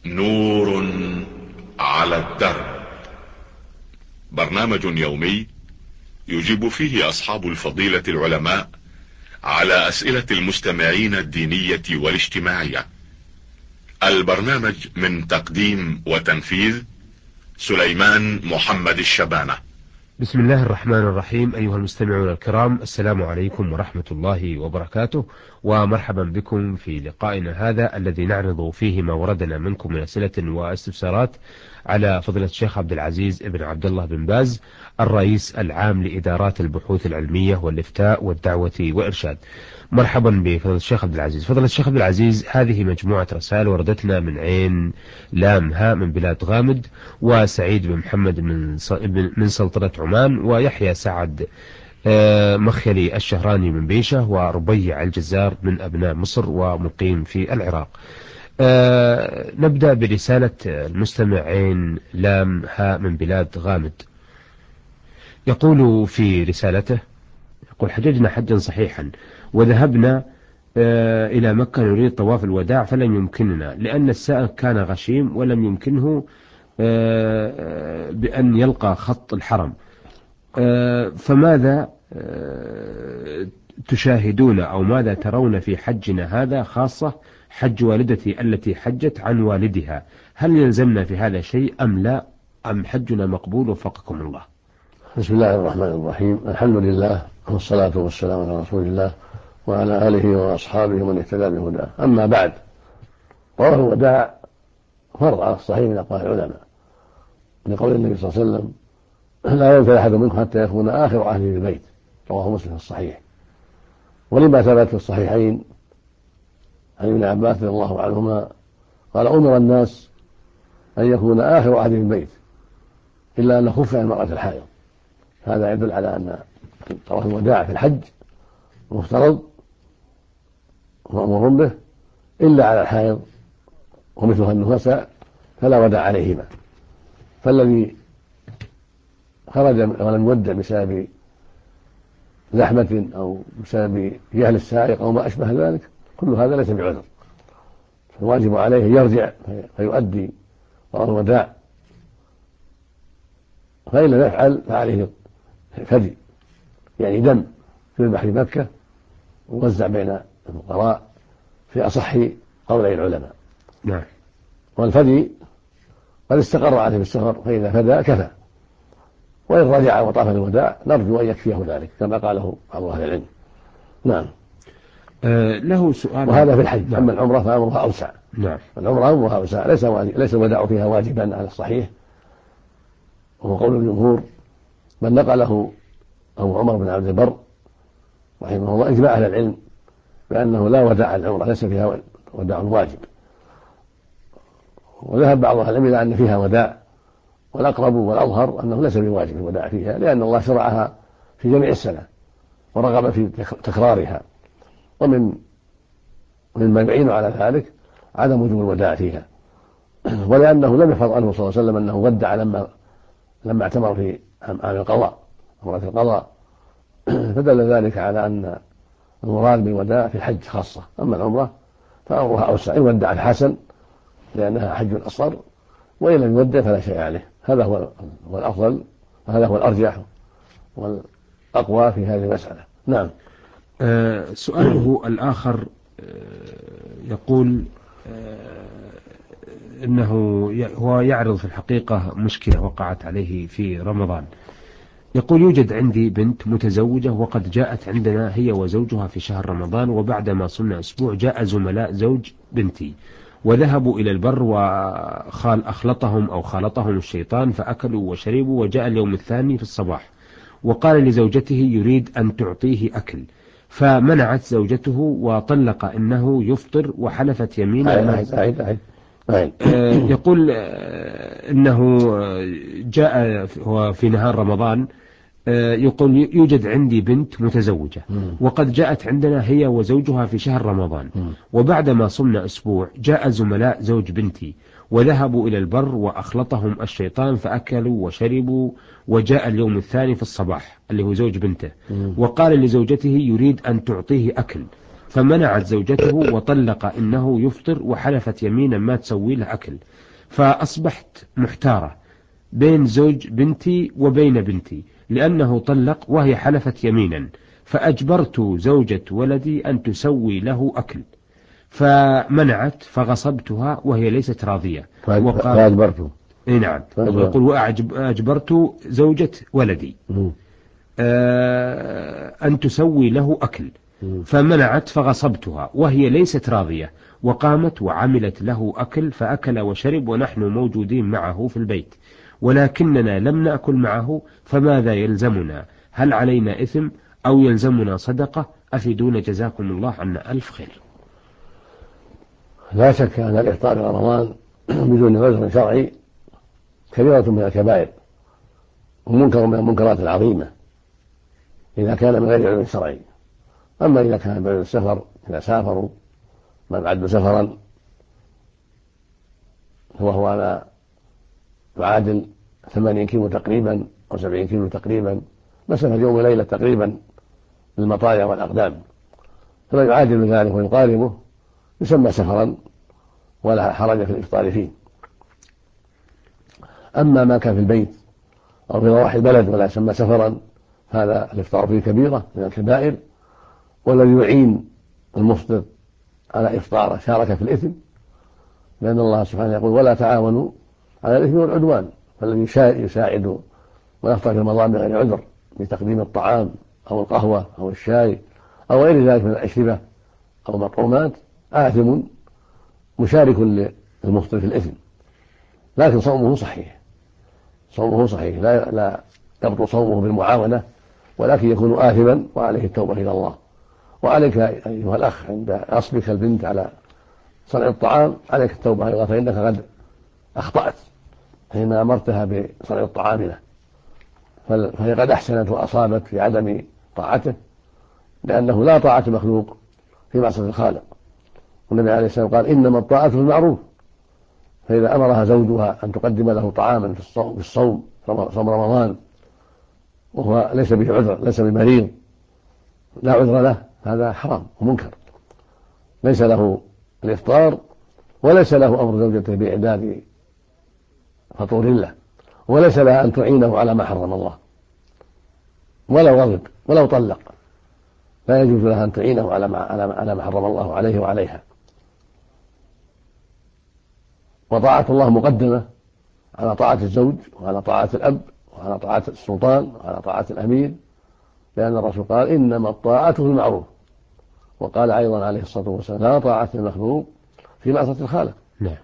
نور على الدرب. برنامج يومي يجيب فيه أصحاب الفضيلة العلماء على أسئلة المستمعين الدينية والاجتماعية. البرنامج من تقديم وتنفيذ سليمان محمد الشبانة. بسم الله الرحمن الرحيم. أيها المستمعون الكرام، السلام عليكم ورحمة الله وبركاته، ومرحبا بكم في لقائنا هذا الذي نعرض فيه ما وردنا منكم من أسئلة واستفسارات على فضيلة الشيخ عبد العزيز ابن عبد الله بن باز، الرئيس العام لإدارات البحوث العلمية والإفتاء والدعوة والإرشاد. مرحبا بفضيلة الشيخ عبد العزيز. فضيلة الشيخ عبد العزيز، هذه مجموعة رسائل وردتنا من عين لام هاء من بلاد غامد، وسعيد بن محمد من سلطنة عمان، ويحيى سعد مخيلي الشهراني من بيشة، وربيع الجزار من أبناء مصر ومقيم في العراق. نبدأ برسالة المستمع عين لام هاء من بلاد غامد. يقول في رسالته: يقول: حججنا حجا صحيحا وذهبنا إلى مكة نريد طواف الوداع فلم يمكننا لأن السائق كان غشيم ولم يمكنه بأن يلقى خط الحرم. فماذا تشاهدون أو ماذا ترون في حجنا هذا، خاصة حج والدتي التي حجت عن والدها؟ هل يلزمنا في هذا شيء أم لا، أم حجنا مقبول وفقكم الله؟ بسم الله الرحمن الرحيم. الحمد لله والصلاة والسلام على رسول الله وعلى آله وأصحابه ومن اهتدى بهداه. أما بعد، طواف الوداع فرض على الصحيح من أقوال العلماء، لقول النبي صلى الله عليه وسلم: لا ينزل أحد منكم حتى يكون آخر عهده بالبيت. رواه مسلم في الصحيح. ولما ثبت في الصحيحين عن ابن عباس رضي الله عنهما قال: أمر الناس أن يكون آخر عهده بالبيت إلا أن خف عن المرأة الحائض. هذا يدل على أن طواف الوداع في الحج مفترض ومأمور به، إلا على الحائض ومثلها النفساء فلا وداع عليهما. فالذي خرج ولم يودع بسبب زحمة أو بسبب جهل السائق أو ما أشبه ذلك، كل هذا ليس بعذر، فالواجب عليه يرجع فيؤدي طواف الوداع، فإن لم يفعل فعليه فدي، يعني دم يذبح في مكة ووزع بين الفقراء في أصح قولي العلماء. نعم. والفدي قد استقر عليه في السفر، فإذا فدى كفى، وإن رجع وطاف الوداع نرجو أن يكفيه ذلك كما قاله بعض أهل العلم. نعم. له سؤال. وهذا في الحج. نعم. أما العمرة فأمرها أوسع. نعم. العمرة أمرها أوسع، ليس الوداع فيها واجبا على الصحيح، وهو قول الجمهور، بل نقله أبو عمر بن عبد البر رحمه الله إجماع أهل العلم بأنه لا وداع العمرة، ليس فيها وداع واجب. وذهب بعض أهل العلم إلى أن فيها وداع، والأقرب والأظهر أنه ليس بواجب الوداع فيها، لأن الله شرعها في جميع السنة ورغب في تكرارها. ومما يعين على ذلك عدم وجوب الوداع فيها، ولأنه لم يحفظ عنه صلى الله عليه وسلم أنه ودع لما اعتمر في عام القضاء، عمرة القضاء، فدل ذلك على أن المراد بالوداع في الحج خاصة. أما العمرة فأمرها أوسع، إن ودع الحسن لأنها حج أصغر، وإن لم يودع فلا شيء عليه. هذا هو الأفضل، وهذا هو الأرجح والأقوى في هذه المسألة. نعم. سؤاله الآخر يقول إنه هو يعرض في الحقيقة مشكلة وقعت عليه في رمضان. يقول: يوجد عندي بنت متزوجة وقد جاءت عندنا هي وزوجها في شهر رمضان، وبعدما صمنا أسبوع جاء زملاء زوج بنتي وذهبوا إلى البر خالطهم الشيطان فأكلوا وشربوا، وجاء اليوم الثاني في الصباح وقال لزوجته يريد أن تعطيه أكل، فمنعت زوجته وطلق إنه يفطر وحلفت يمينا. يقول إنه جاء في نهار رمضان. يقول: يوجد عندي بنت متزوجة وقد جاءت عندنا هي وزوجها في شهر رمضان، وبعدما صمنا أسبوع جاء زملاء زوج بنتي وذهبوا إلى البر وأخلطهم الشيطان فأكلوا وشربوا، وجاء اليوم الثاني في الصباح اللي هو زوج بنته وقال لزوجته يريد أن تعطيه أكل، فمنعت زوجته وطلق إنه يفطر، وحلفت يمينا ما تسوي له أكل. فأصبحت محتارة بين زوج بنتي وبين بنتي لأنه طلق وهي حلفت يمينا، فأجبرت زوجة ولدي أن تسوي له أكل، فمنعت فغصبتها وهي ليست راضية. فأجبرته. نعم، يقول وأجبرت زوجة ولدي أن تسوي له أكل، فمنعت فغصبتها وهي ليست راضية، وقامت وعملت له أكل فأكل وشرب ونحن موجودين معه في البيت، ولكننا لم نأكل معه، فماذا يلزمنا؟ هل علينا إثم أو يلزمنا صدقة؟ أفيدونا جزاكم الله عنا ألف خير. لا شك أن الإفطار في رمضان بدون عذر شرعي كبيرة من الكبائر ومنكر من المنكرات العظيمة إذا كان من غير عذر شرعي. أما إذا كان بعد السفر، إذا سافروا من عد سفرا وهو على يعادل 80 كيلو تقريبا أو 70 كيلو تقريبا، مسافة يوم وليلة تقريبا للمطايا والأقدام، فما يعادل ذلك ويقاربه يسمى سفرا ولا حرج في الإفطار فيه. أما ما كان في البيت أو في ضواحي البلد ولا يسمى سفرا، هذا الإفطار فيه كبيرة من الكبائر، والذي يعين المفطر على إفطاره شارك في الإثم، لأن الله سبحانه يقول ولا تعاونوا على الإثم والعدوان. فالذي يساعد ويفطر في رمضان بغير عذر بتقديم الطعام أو القهوة أو الشاي أو غير ذلك من الأشربة أو مطعومات آثم مشارك للمفطر في الإثم، لكن صومه صحيح، صومه صحيح، لا يبطل صومه بالمعاونة، ولكن يكون آثما وعليه التوبة إلى الله. وعليك أيها الأخ عند غصبك البنت على صنع الطعام عليك التوبة أيضا، فإنك قد أخطأت حين أمرتها بصنع الطعام له، فهي قد أحسنت وأصابت في عدم طاعته، لأنه لا طاعة مخلوق في معصية الخالق. والنبي عليه السلام قال إنما الطاعة في المعروف، فإذا أمرها زوجها أن تقدم له طعاما في الصوم صوم رمضان وهو ليس به عذر، ليس بمريض لا عذر له، هذا حرام ومنكر، ليس له الإفطار وليس له أمر زوجته بإعداد فطور له، وليس لها أن تعينه على ما حرم الله، ولو غضب ولو طلق لا يجوز لها أن تعينه على ما حرم الله عليه وعليها. وطاعة الله مقدمة على طاعة الزوج وعلى طاعة الأب وعلى طاعة السلطان وعلى طاعة الأمير، لأن الرسول قال إنما الطاعة في المعروف، وقال أيضا عليه الصلاة والسلام لا طاعة المخلوق في معصية الخالق. نعم.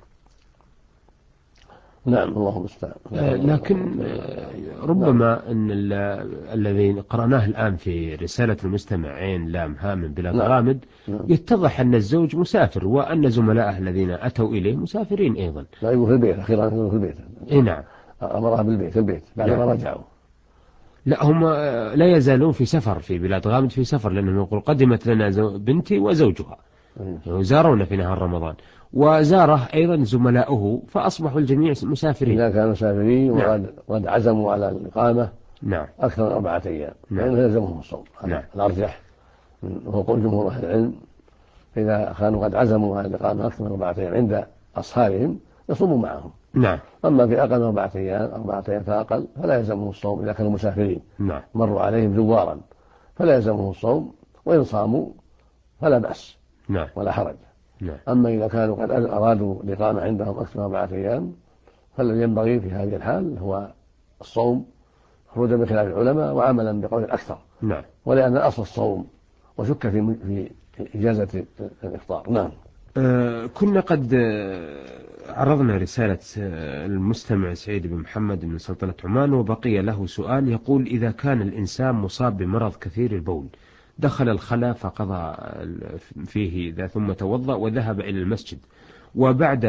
نعم، الله المستعان. لكن ربما أن الذي قرأناه الآن في رسالة المستمع عين لام هاء من بلاد غامد يتضح أن الزوج مسافر وأن زملائه الذين أتوا إليه مسافرين أيضا. لا، يبقوا في البيت، أخيرا يكونوا في البيت. نعم، أمرها بالبيت بعد ما رجعوا. لا، هم لا يزالون في سفر في بلاد غامد، في سفر، لأنه يقول قدمت لنا بنتي وزوجها زارونا في نهار رمضان، وزاره أيضا زملاؤه، فأصبحوا الجميع مسافرين. إذا كانوا مسافرين وقد عزموا على الإقامة نعم أكثر من 4 أيام فإنه يلزمهم الصوم، هذا الأرجح وهو قول جمهور أهل العلم. إذا كانوا قد عزموا على الإقامة أكثر من 4 أيام عند أصحابهم يصوموا معهم. نعم. أما في أقل من 4 أيام 4 أيام فأقل فلا يلزمهم الصوم إذا كانوا مسافرين. نعم. مروا عليهم زوارا فلا يلزمهم الصوم، وإن صاموا فلا بأس. نعم. ولا حرج. نعم. أما إذا كانوا قد أرادوا الإقامة عندهم أكثر من 4 أيام فالذي ينبغي في هذه الحال هو الصوم خروجا من خلاف العلماء وعملا بقول الأكثر. نعم. ولأن الأصل الصوم وشك في إجازة الإفطار. نعم. كنا قد عرضنا رسالة المستمع سعيد بن محمد من سلطنة عمان، وبقي له سؤال يقول إذا كان الإنسان مصاب بمرض كثير البول دخل الخلاء فقضى فيه ثم توضأ وذهب إلى المسجد، وبعد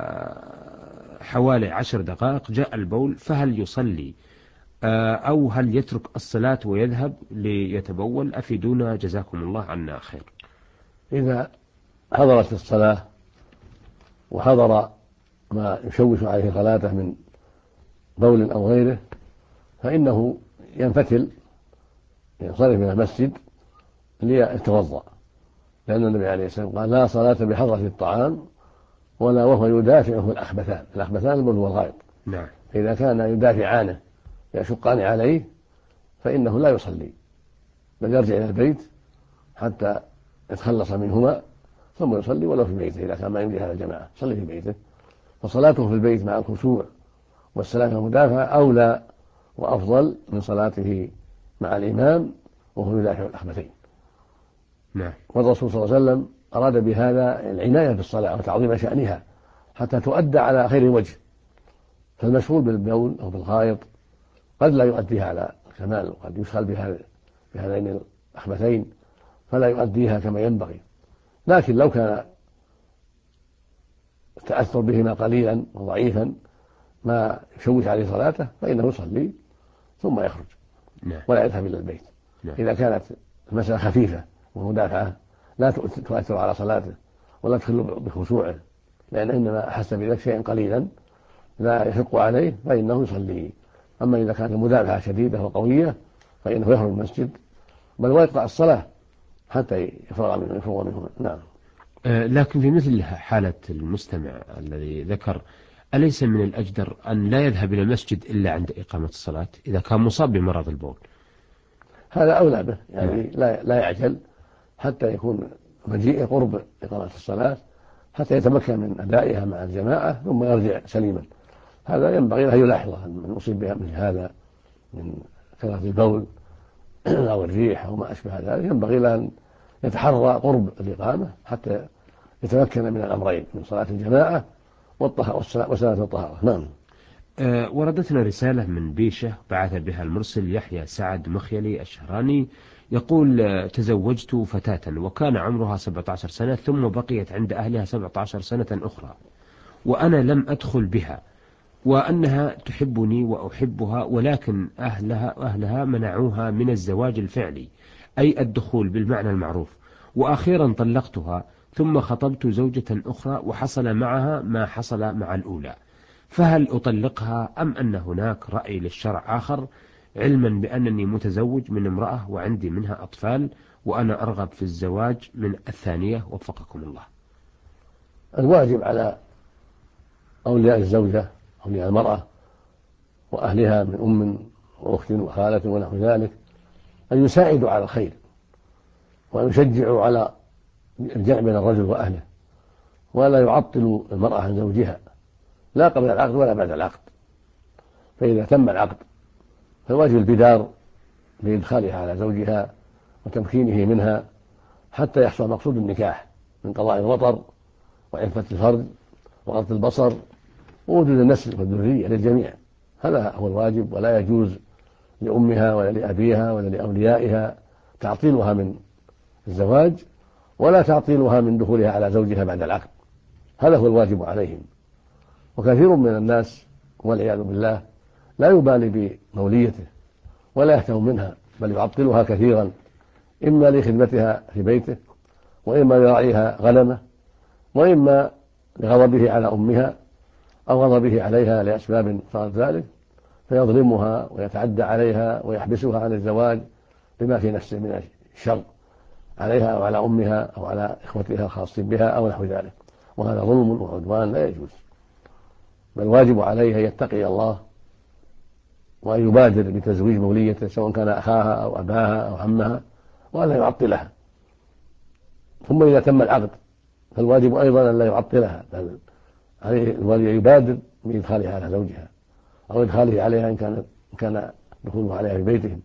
حوالي 10 دقائق جاء البول، فهل يصلي أو هل يترك الصلاة ويذهب ليتبول؟ أفيدونا جزاكم الله عنا خير. إذا حضرت الصلاة وحضر ما يشوش عليه صلاته من بول أو غيره فإنه ينفتل ينصرف إلى المسجد ليتوضأ، لأن النبي عليه الصلاة والسلام قال لا صلاة بحضرة الطعام ولا وهو يدافعه الأخبثان. الأخبثان البول والغائط. نعم. فإذا كان يدافعانه يشقان عليه فإنه لا يصلي، بل يرجع إلى البيت حتى يتخلص منهما ثم يصلي ولو في بيته. إذا كان ما يملك على الجماعة صلي في بيته. فصلاته في البيت مع الخشوع والسلام المدافع أولى وأفضل من صلاته مع الإمام وهو يدافع الأخبثين. نعم. والرسول صلى الله عليه وسلم أراد بهذا العناية بالصلاة وتعظيم شأنها حتى تؤدى على خير وجه. فالمشغول بالبول أو بالغائط قد لا يؤديها على الكمال، وقد يشغل بهذين الأخبثين فلا يؤديها كما ينبغي. لكن لو كان التأثر بهما قليلا وضعيفا ما يشوش عليه صلاته فإنه يصلي ثم يخرج. نعم. ولا يذهب إلى البيت. نعم. إذا كانت المسألة خفيفة ومدافعة لا تؤثر على صلاته ولا تخل بخشوعه، لأن إنما أحس بذلك شيئا قليلا لا يشق عليه فإنه يصلي. أما إذا كانت المدافعة شديدة وقوية فإنه يخرج من المسجد بل ويقطع الصلاة حتى يفرغ منه. نعم. لكن في مثل حالة المستمع الذي ذكر، أليس من الأجدر أن لا يذهب إلى المسجد إلا عند إقامة الصلاة إذا كان مصاب بمرض البول؟ هذا أولى به، يعني لا يعجل حتى يكون مجيء قرب إقامة الصلاة حتى يتمكن من أدائها مع الجماعة ثم يرجع سليما. هذا ينبغي له يلاحظه من أصيب بها من هذا من كثرة البول أو الريح أو ما أشبه ذلك، ينبغي له أن يتحرى قرب الإقامة حتى يتمكن من الأمرين، من صلاة الجماعة وصلاة الطهارة. نعم. وردتنا رسالة من بيشة بعث بها المرسل يحيى سعد مخيلي الشهراني، يقول تزوجت فتاة وكان عمرها 17 سنة ثم بقيت عند أهلها 17 سنة أخرى وأنا لم أدخل بها، وأنها تحبني وأحبها، ولكن أهلها منعوها من الزواج الفعلي أي الدخول بالمعنى المعروف، وأخيرا طلقتها ثم خطبت زوجة أخرى وحصل معها ما حصل مع الأولى، فهل أطلقها أم أن هناك رأي للشرع آخر، علما بأنني متزوج من امرأة وعندي منها أطفال وأنا أرغب في الزواج من الثانية وفقكم الله؟ الواجب على أولياء الزوجة أولياء المرأة وأهلها من أم وأخت وخالة ونحو ذلك أن يساعدوا على الخير وأن يشجعوا على الجمع بين الرجل وأهله، ولا يعطلوا المرأة عن زوجها لا قبل العقد ولا بعد العقد. فإذا تم العقد فالواجب البدار بإدخالها على زوجها وتمكينه منها حتى يحصل مقصود النكاح من قضاء الوطر وعفة الفرج وغض البصر ووجود النسل والذرية للجميع. هذا هو الواجب، ولا يجوز لأمها ولا لأبيها ولا لأوليائها تعطيلها من الزواج ولا تعطيلها من دخولها على زوجها بعد العقد. هذا هو الواجب عليهم. وكثير من الناس والعياذ بالله لا يبالي بموليته ولا يهتم منها بل يعطلها كثيرا، إما لخدمتها في بيته وإما لرعيها غنمه وإما لغضبه على أمها أو غضبه عليها لأسباب صارت ذلك، فيظلمها ويتعدى عليها ويحبسها عن الزواج بما في نفسه من الشر عليها أو على أمها أو على إخوتها الخاصين بها أو نحو ذلك، وهذا ظلم وعدوان لا يجوز. بل الواجب عليه أن يتقي الله وأن يبادر بتزويج موليته سواء كان أخاها أو أباها أو عمها وأن لا يعطلها. ثم إذا تم العقد فالواجب أيضا أن لا يعطلها، بل عليه الولي يبادر بإدخالها على زوجها أو إدخاله عليها إن كان دخوله عليها في بيتهم.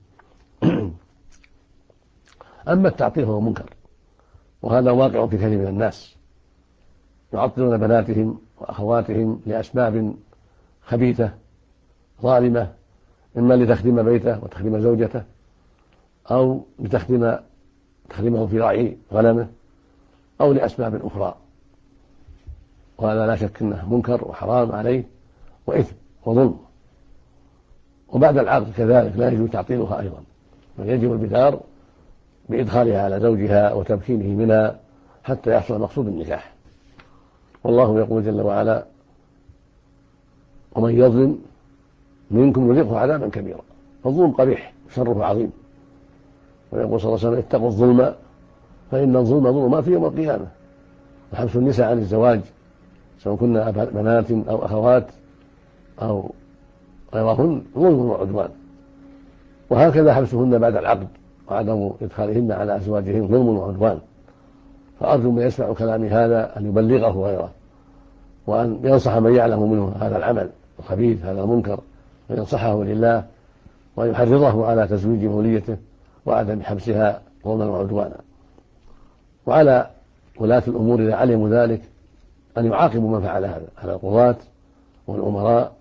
أما التعطيل فهو منكر، وهذا واقع في كثير من الناس، يعطلون بناتهم وأخواتهم لأسباب خبيثة ظالمة، إما لتخدم بيته وتخدم زوجته أو تخدمه في رعي غنمه أو لأسباب أخرى، وهذا لا شك أنه منكر وحرام عليه وإثم وظلم. وبعد العقد كذلك لا يجوز تعطيلها أيضا، بل يجب البدار بإدخالها على زوجها وتمكينه منها حتى يحصل مقصود النكاح. والله يقول جل وعلا: ومن يظلم منكم نذقه عذابا كبيرا. فالظلم قبيح شره عظيم، ويقول صلى الله عليه وسلم: اتقوا الظلم فإن الظلم ظلمات يوم القيامة. وحبس النساء عن الزواج سواء كنا بنات أو أخوات أو غيرهن ظلم وعدوان، وهكذا حبسهن بعد العقد وعدم إدخالهن على أزواجهن ظلم وعدوان. فأرجو من يسمع كلامي هذا أن يبلغه غيره، وأن ينصح من يعلم منه هذا العمل الخبيث هذا المنكر، وينصحه لله، ويحرضه على تزويج موليته وعدم حبسها ظلما وعدوانا. وعلى ولاة الأمور إذا علموا ذلك أن يعاقبوا من فعل هذا، على القضاة والأمراء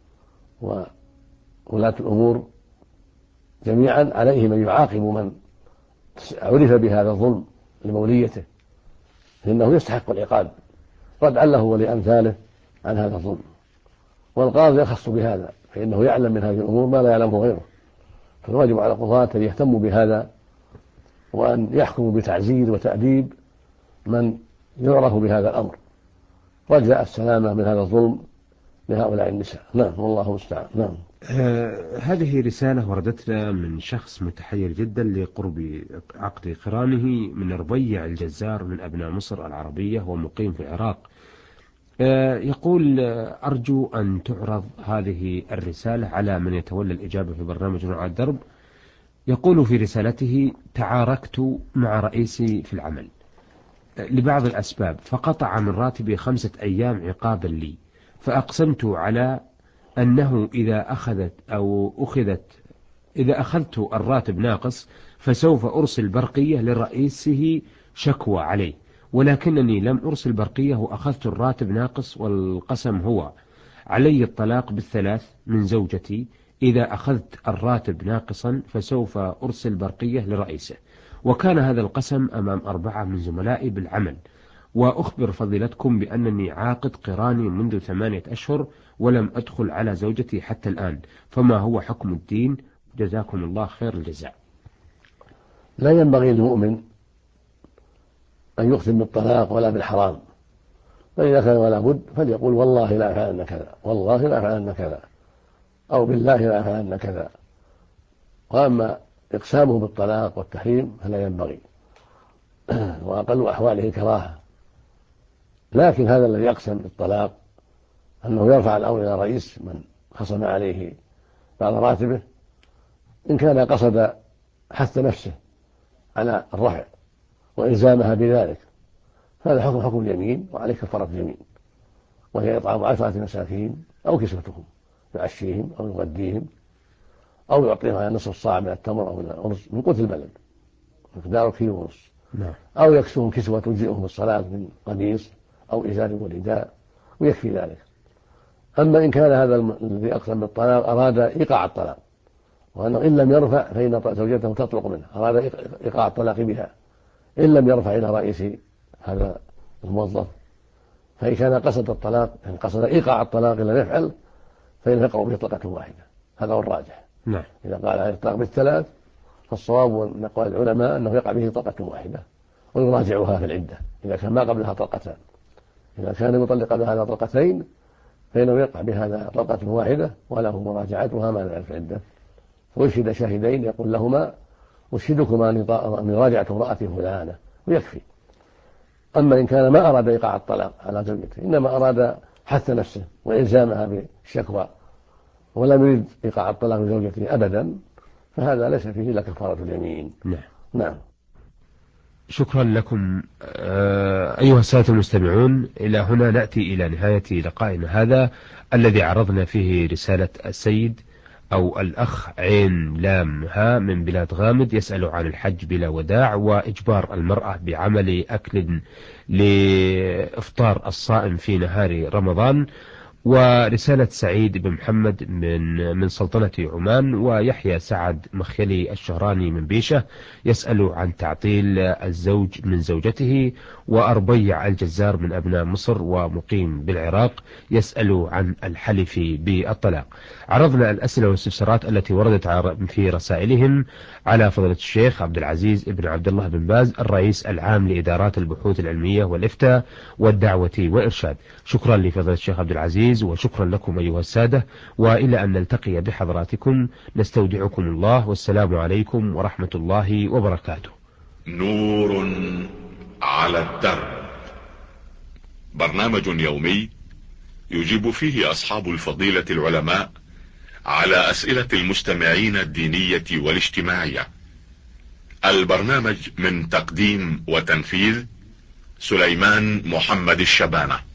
وولاة الأمور جميعا عليهم أن يعاقبوا من عرف بهذا الظلم لموليته، فإنه يستحق العقاب ردعا له ولأمثاله عن هذا الظلم. والقاضي يخص بهذا فإنه يعلم من هذه الأمور ما لا يعلمه غيره، فالواجب على القضاة أن يهتموا بهذا وأن يحكموا بتعزير وتأديب من يعرف بهذا الأمر، رجاء السلامة من هذا الظلم لهؤلاء النساء. نعم والله المستعان. نعم. هذه رسالة وردتنا من شخص متحير جدا لقرب عقد قرانه من ربيع الجزار من أبناء مصر العربية ومقيم في العراق. يقول أرجو أن تعرض هذه الرسالة على من يتولى الإجابة في برنامج نور على الدرب. يقول في رسالته: تعاركت مع رئيسي في العمل لبعض الأسباب، فقطع من راتبي 5 أيام عقابا لي، فأقسمت على أنه إذا أخذت الراتب ناقص فسوف أرسل برقية لرئيسه شكوى عليه، ولكنني لم أرسل برقية وأخذت الراتب ناقص، والقسم هو علي الطلاق بالثلاث من زوجتي إذا أخذت الراتب ناقصا فسوف أرسل برقية لرئيسه. وكان هذا القسم أمام 4 من زملائي بالعمل. وأخبر فضيلتكم بأنني عاقد قراني منذ 8 أشهر ولم أدخل على زوجتي حتى الآن، فما هو حكم الدين؟ جزاكم الله خير الجزاء. لا ينبغي للمؤمن أن يقسم بالطلاق ولا بالحرام، فإذا كان ولا بد فليقول والله لا أفعلن كذا، والله لا أفعلن كذا، أو بالله لا أفعلن كذا. وأما إقسامه بالطلاق والتحريم فلا ينبغي، وأقل أحواله كراهة. لكن هذا الذي يقسم بالطلاق أنه يرفع الأمر إلى رئيس من خصم عليه بعض راتبه، إن كان قصد حث نفسه على الرفع وإلزامها بذلك فهذا حكم اليمين، وعليه كفارة اليمين، وهي إطعام 10 مساكين أو كسوتهم، يعشيهم أو يغديهم أو يعطيهم على نصف الصاع من التمر أو من الأرز من قوت البلد مقداره 1.5 كيلو، أو يكسوهم كسوة تجزئهم الصلاة من قميص أو إزار ورداء، ويكفي ذلك. أما إن كان هذا الذي أقسم بالطلاق أراد إيقاع الطلاق، وأنه إن لم يرفع فإن زوجته تطلق منه، أراد إيقاع الطلاق بها إن لم يرفع إلى رئيس هذا الموظف، فإن كان قصد الطلاق يعني قصد إيقاع الطلاق إن لم يفعل فإن يقع به طلقة واحدة، هذا هو الراجح. نعم. إذا قال عليه الطلاق بالثلاث فالصواب من أقوال العلماء أنه يقع به طلقة واحدة ويراجعها في العدة إذا كان ما قبلها طلقتان. إذا كان يطلق بهذا طلقتين فإنه يقع بهذا طلقة واحدة وله مراجعتها ما لم يعرف العدة، ويشهد شاهدين يقول لهما أشهدكما أني راجعت امرأتي فلانة، ويكفي. أما إن كان ما أراد إيقاع الطلاق على زوجته، إنما أراد حث نفسه وإلزامها بالشكوى ولم يريد إيقاع الطلاق لزوجته أبدا، فهذا ليس فيه إلا كفارة اليمين. نعم. شكرا لكم أيها السادة المستمعون. إلى هنا نأتي إلى نهاية لقائنا هذا الذي عرضنا فيه رسالة السيد أو الأخ عين لام ها من بلاد غامد، يسأل عن الحج بلا وداع وإجبار المرأة بعمل أكل لإفطار الصائم في نهار رمضان. ورسالة سعيد بن محمد من سلطنة عمان، ويحيى سعد مخيلي الشهراني من بيشة يسأل عن تعطيل الزوج من زوجته. وأربيع الجزار من أبناء مصر ومقيم بالعراق يسأل عن الحلف بالطلاق. عرضنا الأسئلة والاستفسارات التي وردت في رسائلهم على فضيلة الشيخ عبد العزيز بن عبد الله بن باز الرئيس العام لإدارات البحوث العلمية والإفتاء والدعوة والإرشاد. شكرا لفضيلة الشيخ عبد العزيز، وشكرا لكم أيها السادة، وإلى أن نلتقي بحضراتكم نستودعكم الله، والسلام عليكم ورحمة الله وبركاته. نور على الدرب. برنامج يومي يجيب فيه أصحاب الفضيلة العلماء على أسئلة المستمعين الدينية والاجتماعية. البرنامج من تقديم وتنفيذ سليمان محمد الشبانة.